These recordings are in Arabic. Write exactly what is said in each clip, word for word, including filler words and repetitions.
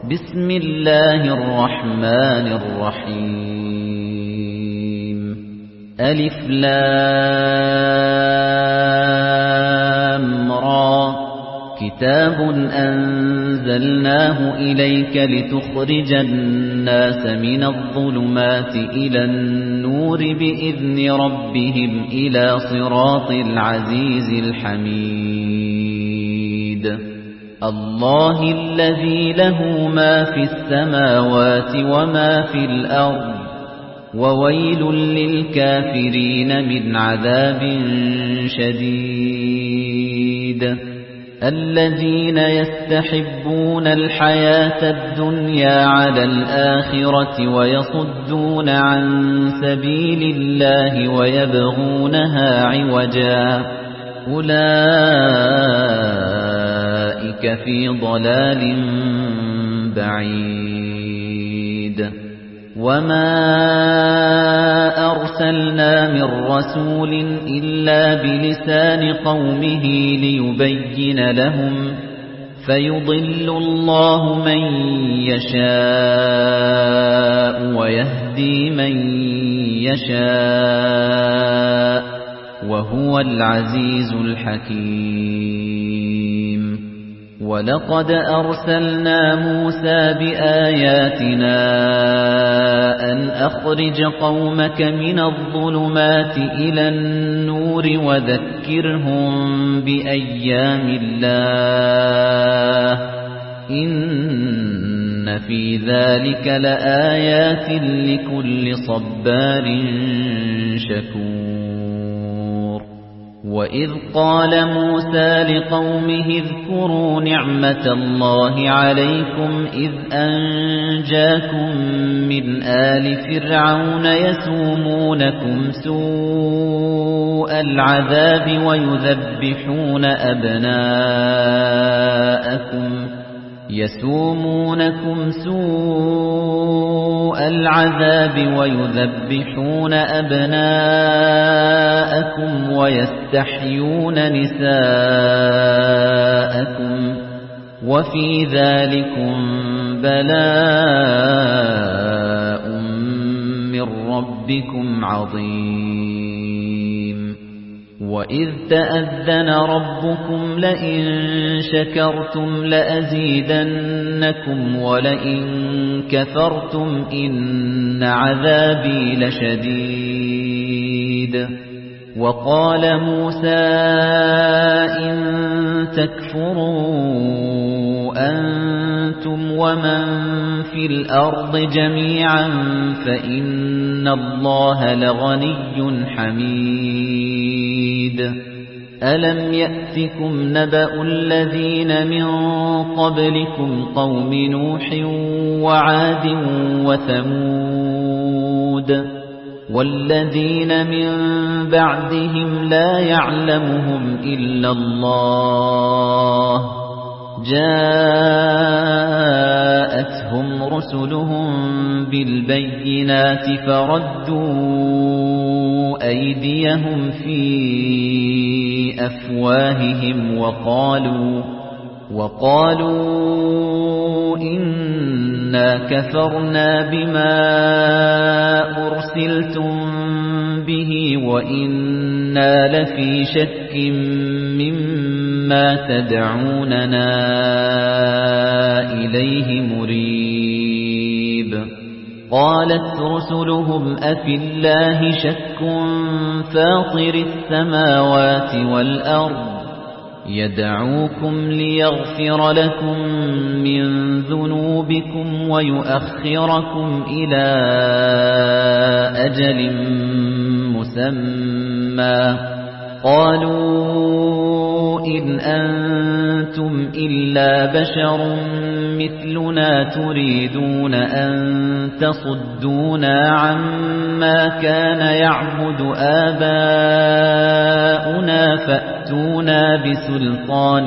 بسم الله الرحمن الرحيم ألف لام را كتاب أنزلناه إليك لتخرج الناس من الظلمات إلى النور بإذن ربهم إلى صراط العزيز الحميد الله الذي له ما في السماوات وما في الأرض وويل للكافرين من عذاب شديد الذين يستحبون الحياة الدنيا على الآخرة ويصدون عن سبيل الله ويبغونها عوجا أولئك في ضلال بعيد وما أرسلنا من رسول إلا بلسان قومه ليبين لهم فيضل الله من يشاء ويهدي من يشاء وهو العزيز الحكيم ولقد أرسلنا موسى بآياتنا أن أخرج قومك من الظلمات إلى النور وذكرهم بأيام الله إن في ذلك لآيات لكل صبار شكور وإذ قال موسى لقومه اذكروا نعمة الله عليكم إذ أنجاكم من آل فرعون يسومونكم سوء العذاب ويذبحون أبناءكم يسومونكم سوء العذاب ويذبحون أبناءكم ويستحيون نساءكم وفي ذلكم بلاء من ربكم عظيم وإذ تأذن ربكم لئن شكرتم لأزيدنكم ولئن كفرتم إن عذابي لشديد وقال موسى إن تكفروا أنتم ومن في الأرض جميعا فإن الله لغني حميد ألم يأتكم نبأ الذين من قبلكم قوم نوح وعاد وثمود والذين من بعدهم لا يعلمهم إلا الله جاءتهم رسلهم بالبينات فردوا أيديهم في أفواههم وقالوا وقالوا إنا كفرنا بما أرسلتم به وإنا لفي شك مما تدعوننا إليه مريب قالت رسلهم أفي الله شك فاطر السماوات والأرض يدعوكم ليغفر لكم من ذنوبكم ويؤخركم إلى أجل مسمى قالوا إن أنتم إلا بشر مثلنا تريدون أن تصدونا عما كان يعبد آباؤنا فأتونا بسلطان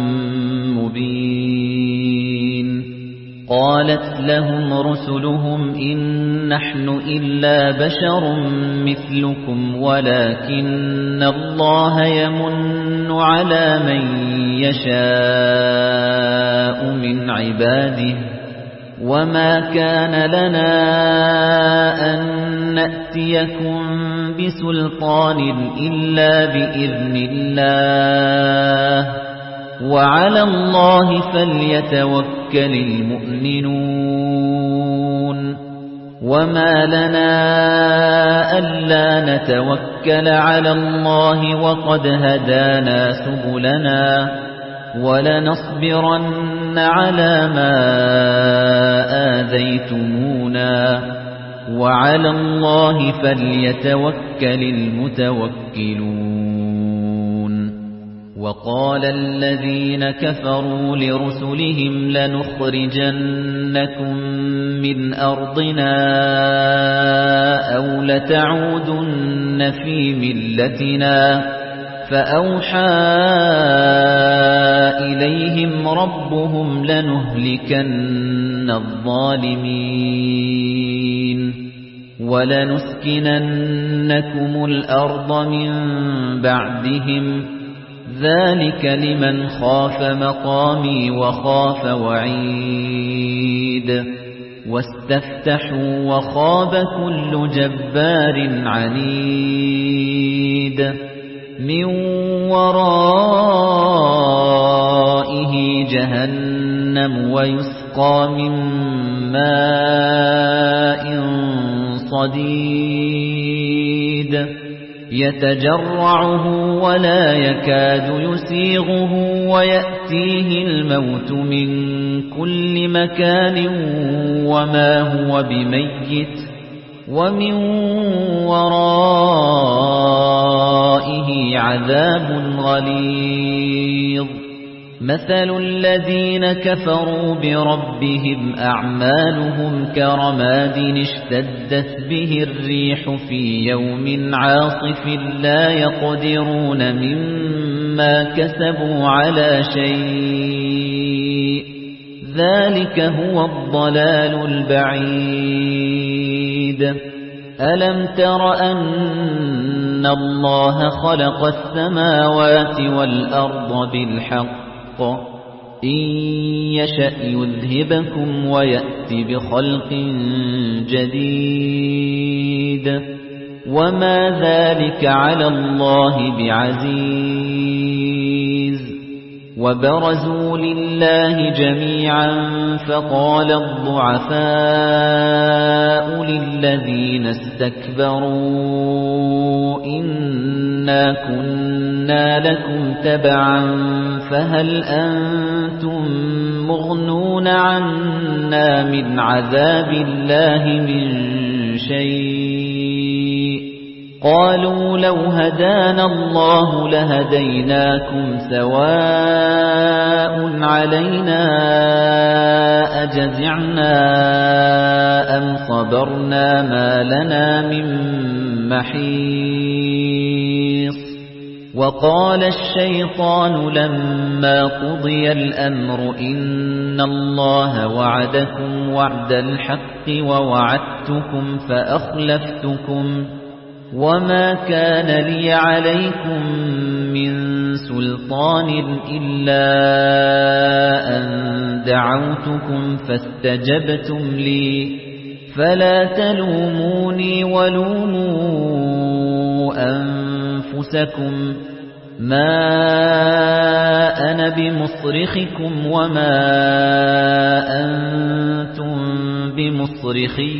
مبين قالت لهم رسلهم إن نحن إلا بشر مثلكم ولكن الله يمن على من يشاء من عباده وَمَا كَانَ لَنَا أَن نَّأْتِيَكُم بِسُلْطَانٍ إِلَّا بِإِذْنِ اللَّهِ وَعَلَى اللَّهِ فَلْيَتَوَكَّلِ الْمُؤْمِنُونَ وَمَا لَنَا أَلَّا نَتَوَكَّلَ عَلَى اللَّهِ وَقَدْ هَدَانَا سُبُلَنَا وَلَنَصْبِرَنَّ عَلَى مَا آذَيْتُمُونَا وَعَلَى اللَّهِ فَلْيَتَوَكَّلِ الْمُتَوَكِّلُونَ وَقَالَ الَّذِينَ كَفَرُوا لِرُسُلِهِمْ لَنُخْرِجَنَّكُم مِّنْ أَرْضِنَا أَوْ لَتَعُودُنَّ فِي مِلَّتِنَا فَأَوْحَى إِلَيْهِمْ رَبُّهُمْ لَنُهْلِكَنَّ الظَّالِمِينَ وَلَنُسْكِنَنَّكُمُ الْأَرْضَ مِنْ بَعْدِهِمْ ذَلِكَ لِمَنْ خَافَ مَقَامِي وَخَافَ وَعِيدِ وَاسْتَفْتَحُوا وَخَابَ كُلُّ جَبَّارٍ عَنِيدٍ مِنْ وَرَائِهِ جَهَنَّمُ وَيُسْقَى مِنْ مَاءٍ صَدِيدٍ يَتَجَرَّعُهُ وَلَا يَكَادُ يُسِيغُهُ وَيَأْتِيهِ الْمَوْتُ مِنْ كُلِّ مَكَانٍ وَمَا هُوَ بِمَيِّتٍ وَمِنْ وَرَائِهِ عَذَابٌ غَلِيظٌ مَثَلُ الَّذِينَ كَفَرُوا بِرَبِّهِمْ أَعْمَالُهُمْ كَرَمَادٍ اشْتَدَّتْ بِهِ الرِّيحُ فِي يَوْمٍ عَاصِفٍ لَّا يَقْدِرُونَ مِمَّا كَسَبُوا عَلَى شَيْءٍ ذَلِكَ هُوَ الضَّلَالُ الْبَعِيدُ أَلَمْ تَرَ أَنَّ اللَّهَ خَلَقَ السَّمَاوَاتِ وَالْأَرْضَ بِالْحَقِّ إِن يَشَأْ يُذْهِبْكُمْ وَيَأْتِ بِخَلْقٍ جَدِيدٍ وَمَا ذَلِكَ عَلَى اللَّهِ بِعَزِيزٍ وَبَرَزُوا لِلَّهِ جَمِيعًا فَقَالَ الضُّعَفَاءُ لِلَّذِينَ اسْتَكْبَرُوا إِنَّا كُنَّا لَكُمْ تَبَعًا فَهَلْ أَنْتُمْ مُغْنُونَ عَنَّا مِنْ عَذَابِ اللَّهِ مِنْ شَيْءٍ قَالُوا لَوْ هَدَانَا اللَّهُ لَهَدَيْنَاكُمْ سَوَاءٌ عَلَيْنَا أَجَزِعْنَا أَمْ صَبَرْنَا مَا لَنَا مِن مَّحِيصٍ وَقَالَ الشَّيْطَانُ لَمَّا قُضِيَ الْأَمْرُ إِنَّ اللَّهَ وَعَدَكُمْ وَعْدَ الْحَقِّ وَوَعَدتُّكُمْ فَأَخْلَفْتُكُمْ وَمَا كَانَ لِيَ عَلَيْكُمْ مِنْ سُلْطَانٍ إِلَّا أَنْ دَعَوْتُكُمْ فَاسْتَجَبْتُمْ لِي فَلَا تَلُومُونِي وَلُومُوا أَنفُسَكُمْ مَا أَنَا بِمُصْرِخِكُمْ وَمَا أَنْتُمْ بِمُصْرِخِيَّ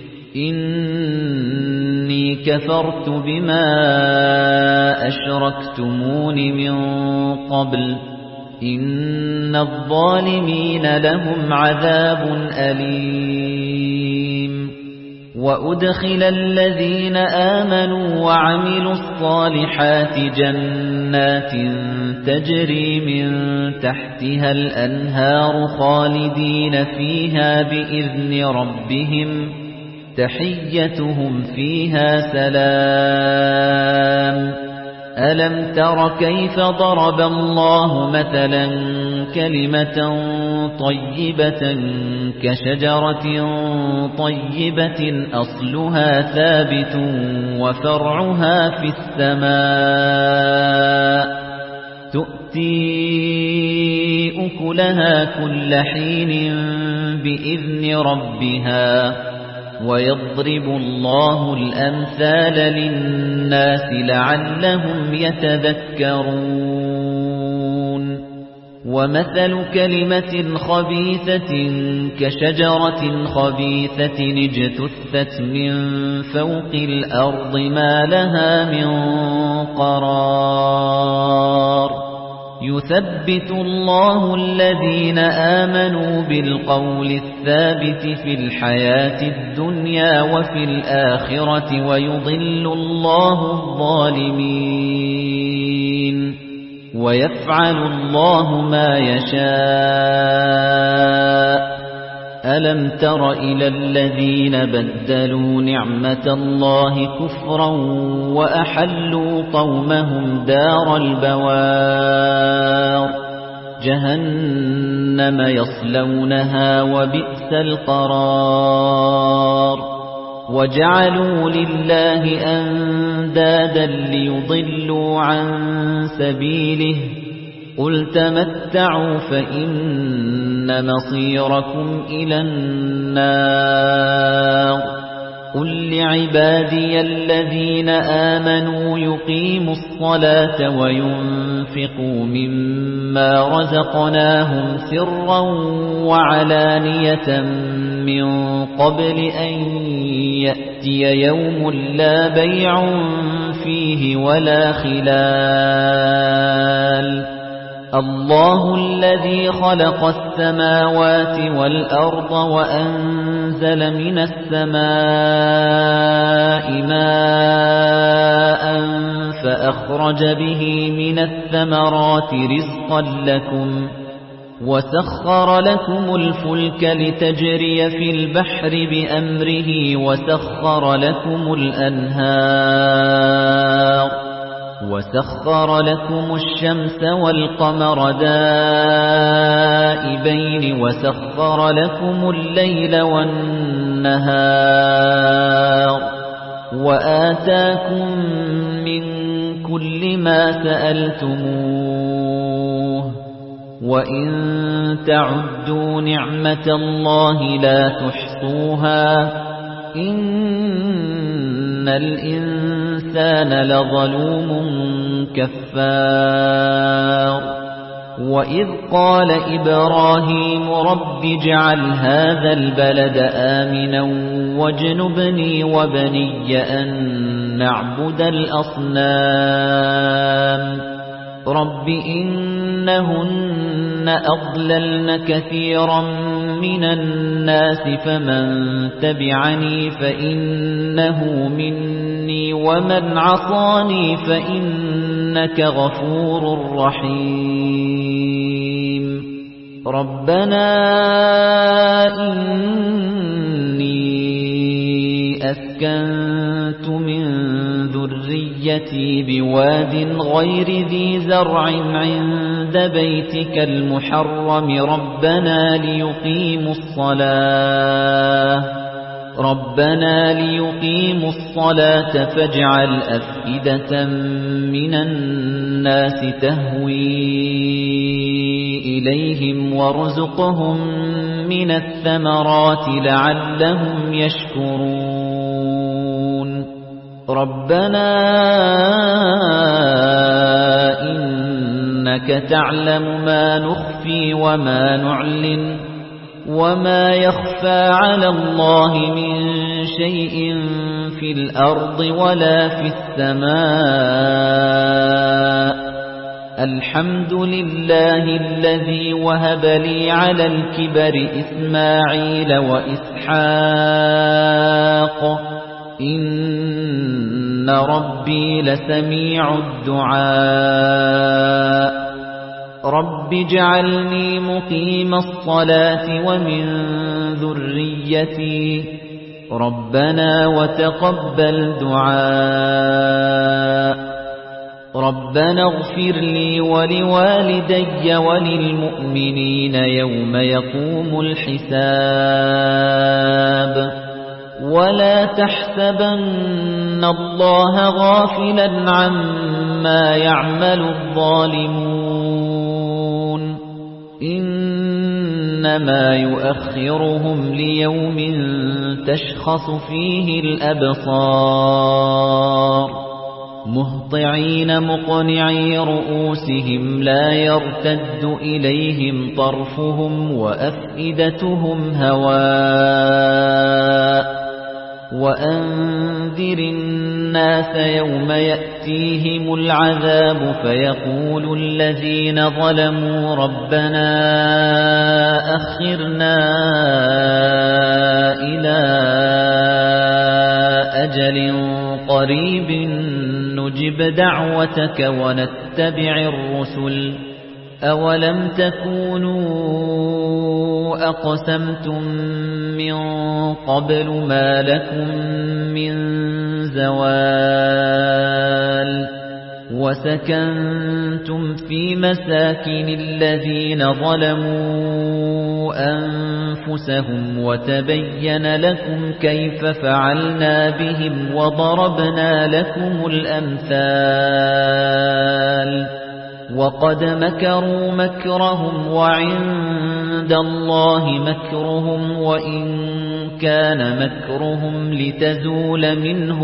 إِنِّي كَفَرْتُ بِمَا أَشْرَكْتُمُونِ مِنْ قَبْلُ إِنَّ الظَّالِمِينَ لَهُمْ عَذَابٌ أَلِيمٌ وَأُدْخِلَ الَّذِينَ آمَنُوا وَعَمِلُوا الصَّالِحَاتِ جَنَّاتٍ تَجْرِي مِنْ تَحْتِهَا الْأَنْهَارُ خَالِدِينَ فِيهَا بِإِذْنِ رَبِّهِمْ تَحِيَّتُهُمْ فِيهَا سَلَامٌ أَلَمْ تَرَ كَيْفَ ضَرَبَ اللَّهُ مَثَلًا كَلِمَةً طَيِّبَةً كَشَجَرَةٍ طَيِّبَةٍ أَصْلُهَا ثَابِتٌ وَفَرْعُهَا فِي السَّمَاءِ تُؤْتِي تُؤْتِي أُكُلَهَا كُلَّ حِينٍ بِإِذْنِ رَبِّهَا وَيَضْرِبُ اللَّهُ الْأَمْثَالَ لِلنَّاسِ لَعَلَّهُمْ يَتَذَكَّرُونَ وَمَثَلُ كَلِمَةٍ خَبِيثَةٍ كَشَجَرَةٍ خَبِيثَةٍ اجْتُثَّتْ مِنْ فَوْقِ الْأَرْضِ مَا لَهَا مِنْ قَرَارٍ يُثَبِّتُ اللَّهُ الَّذِينَ آمَنُوا بِالْقَوْلِ الثَّابِتِ فِي الْحَيَاةِ الدُّنْيَا وَفِي الْآخِرَةِ وَيُضِلُّ اللَّهُ الظَّالِمِينَ وَيَفْعَلُ اللَّهُ مَا يَشَاءُ أَلَمْ تَرَ إِلَى الَّذِينَ بَدَّلُوا نِعْمَةَ اللَّهِ كُفْرًا وَأَحَلُّوا قَوْمَهُمْ دَارَ الْبَوَارِ جَهَنَّمَ يَصْلَوْنَهَا وَبِئْسَ الْقَرَارُ وَجَعَلُوا لِلَّهِ أَندَادًا لِيُضِلُّوا عَن سَبِيلِهِ قُلْ تَمَتَّعُوا فَإِنَّ مَصِيرَكُمْ إِلَى النَّارِ قُل لِّعِبَادِيَ الَّذِينَ آمَنُوا يُقِيمُوا الصَّلَاةَ وَيُنفِقُوا مِمَّا رَزَقْنَاهُمْ سِرًّا وَعَلَانِيَةً مِّن قَبْلِ أَن يَأْتِيَ يَوْمٌ لَّا بَيْعٌ فِيهِ وَلَا خِلَالٌ اللَّهُ الَّذِي خَلَقَ السَّمَاوَاتِ وَالْأَرْضَ وَأَنزَلَ مِنَ السَّمَاءِ مَاءً فَأَخْرَجَ بِهِ مِنَ الثَّمَرَاتِ رِزْقًا لَّكُمْ وَسَخَّرَ لَكُمُ الْفُلْكَ لِتَجْرِيَ فِي الْبَحْرِ بِأَمْرِهِ وَسَخَّرَ لَكُمُ الْأَنْهَارَ وَسَخَّرَ لَكُمُ الشَّمْسَ وَالْقَمَرَ دَائِبَيْنِ وَسَخَّرَ لَكُمُ اللَّيْلَ وَالنَّهَارَ وَآتَاكُم مِّن كُلِّ مَا سَأَلْتُمُوهُ وَإِن تَعُدُّوا نِعْمَةَ اللَّهِ لَا تُحْصُوهَا إِنَّ الْإِنسَانَ لَظَلُومٌ كَفَّارٌ وَإِذْ قَالَ إِبْرَاهِيمُ رَبِّ اجْعَلْ هَذَا الْبَلَدَ آمِنًا وَاجْنُبْنِي وَبَنِيَّ أَن نَّعْبُدَ الْأَصْنَامَ رَبِّ إِنَّهُنَّ أَضْلَلْنَ كَثِيرًا مِنَ النَّاسِ فَمَن تَبِعَنِي فَإِنَّهُ مِنِّي وَمَنْ عَصَانِي فَإِنَّكَ غَفُورٌ رَّحِيمٌ رَبَّنَا إِنِّي أَسْكَنتُ مِن ذُرِّيَّتِي بِوَادٍ غَيْرِ ذِي زَرْعٍ عِندَ بَيْتِكَ الْمُحَرَّمِ رَبَّنَا لِيُقِيمُوا الصَّلَاةَ رَبَّنَا لِيُقِيمُوا الصَّلَاةَ فَاجْعَلْ أَفْئِدَةً مِنَ النَّاسِ تَهْوِي إِلَيْهِمْ وَارْزُقْهُم مِّنَ الثَّمَرَاتِ لَعَلَّهُمْ يَشْكُرُونَ رَبَّنَا إِنَّكَ تَعْلَمُ مَا نُخْفِي وَمَا نُعْلِنُ وَمَا يَخْفَى عَلَى اللَّهِ مِن شَيْءٍ فِي الْأَرْضِ وَلَا فِي السَّمَاءِ الْحَمْدُ لِلَّهِ الَّذِي وَهَبَ لِي عَلَى الْكِبَرِ إِسْمَاعِيلَ وَإِسْحَاقَ إِنَّ رَبِّي لَسَمِيعُ الدُّعَاءِ رَبِّ اجْعَلْنِي مُقِيمَ الصَّلَاةِ وَمِن ذُرِّيَّتِي رَبَّنَا وَتَقَبَّلْ دُعَاءِ رَبَّنَا اغْفِرْ لِي وَلِوَالِدَيَّ وَلِلْمُؤْمِنِينَ يَوْمَ يَقُومُ الْحِسَابُ وَلَا تَحْسَبَنَّ اللَّهَ غَافِلًا عَمَّا يَعْمَلُ الظَّالِمُونَ إنما يؤخرهم ليوم تشخص فيه الأبصار مهطعين مقنعي رؤوسهم لا يرتد إليهم طرفهم وأفئدتهم هواء وأنذر الناس يوم يأتيهم العذاب فيقول الذين ظلموا ربنا أخرنا إلى أجل قريب نجب دعوتك ونتبع الرسل أولم تكونوا أقسمتم من قبل ما لكم من زوال وسكنتم في مساكن الذين ظلموا أنفسهم وتبين لكم كيف فعلنا بهم وضربنا لكم الأمثال وقد مكروا مكرهم وعند الله مكرهم وإن كان مكرهم لتزول منه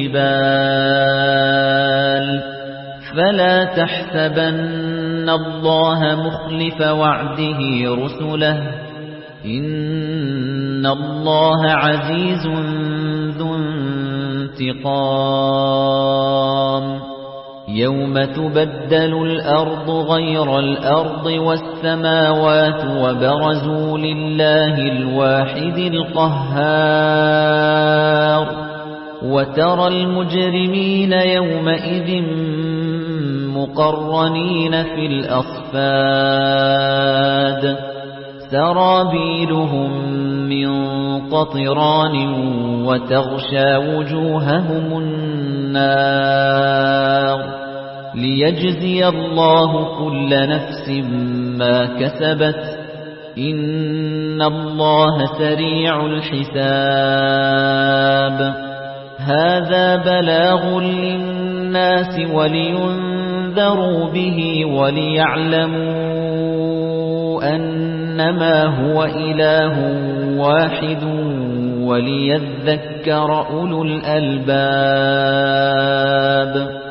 الجبال فلا تحسبن الله مخلف وعده رسله إن الله عزيز ذو انتقام يوم تبدل الأرض غير الأرض والسماوات وبرزوا لله الواحد القهار وترى المجرمين يومئذ مقرنين في الأصفاد سرابيلهم من قطران وتغشى وجوههم النار ليجزي الله كل نفس ما كسبت إن الله سريع الحساب هذا بلاغ للناس ولينذروا به وليعلموا أنما هو إله واحد وليذكر أولو الألباب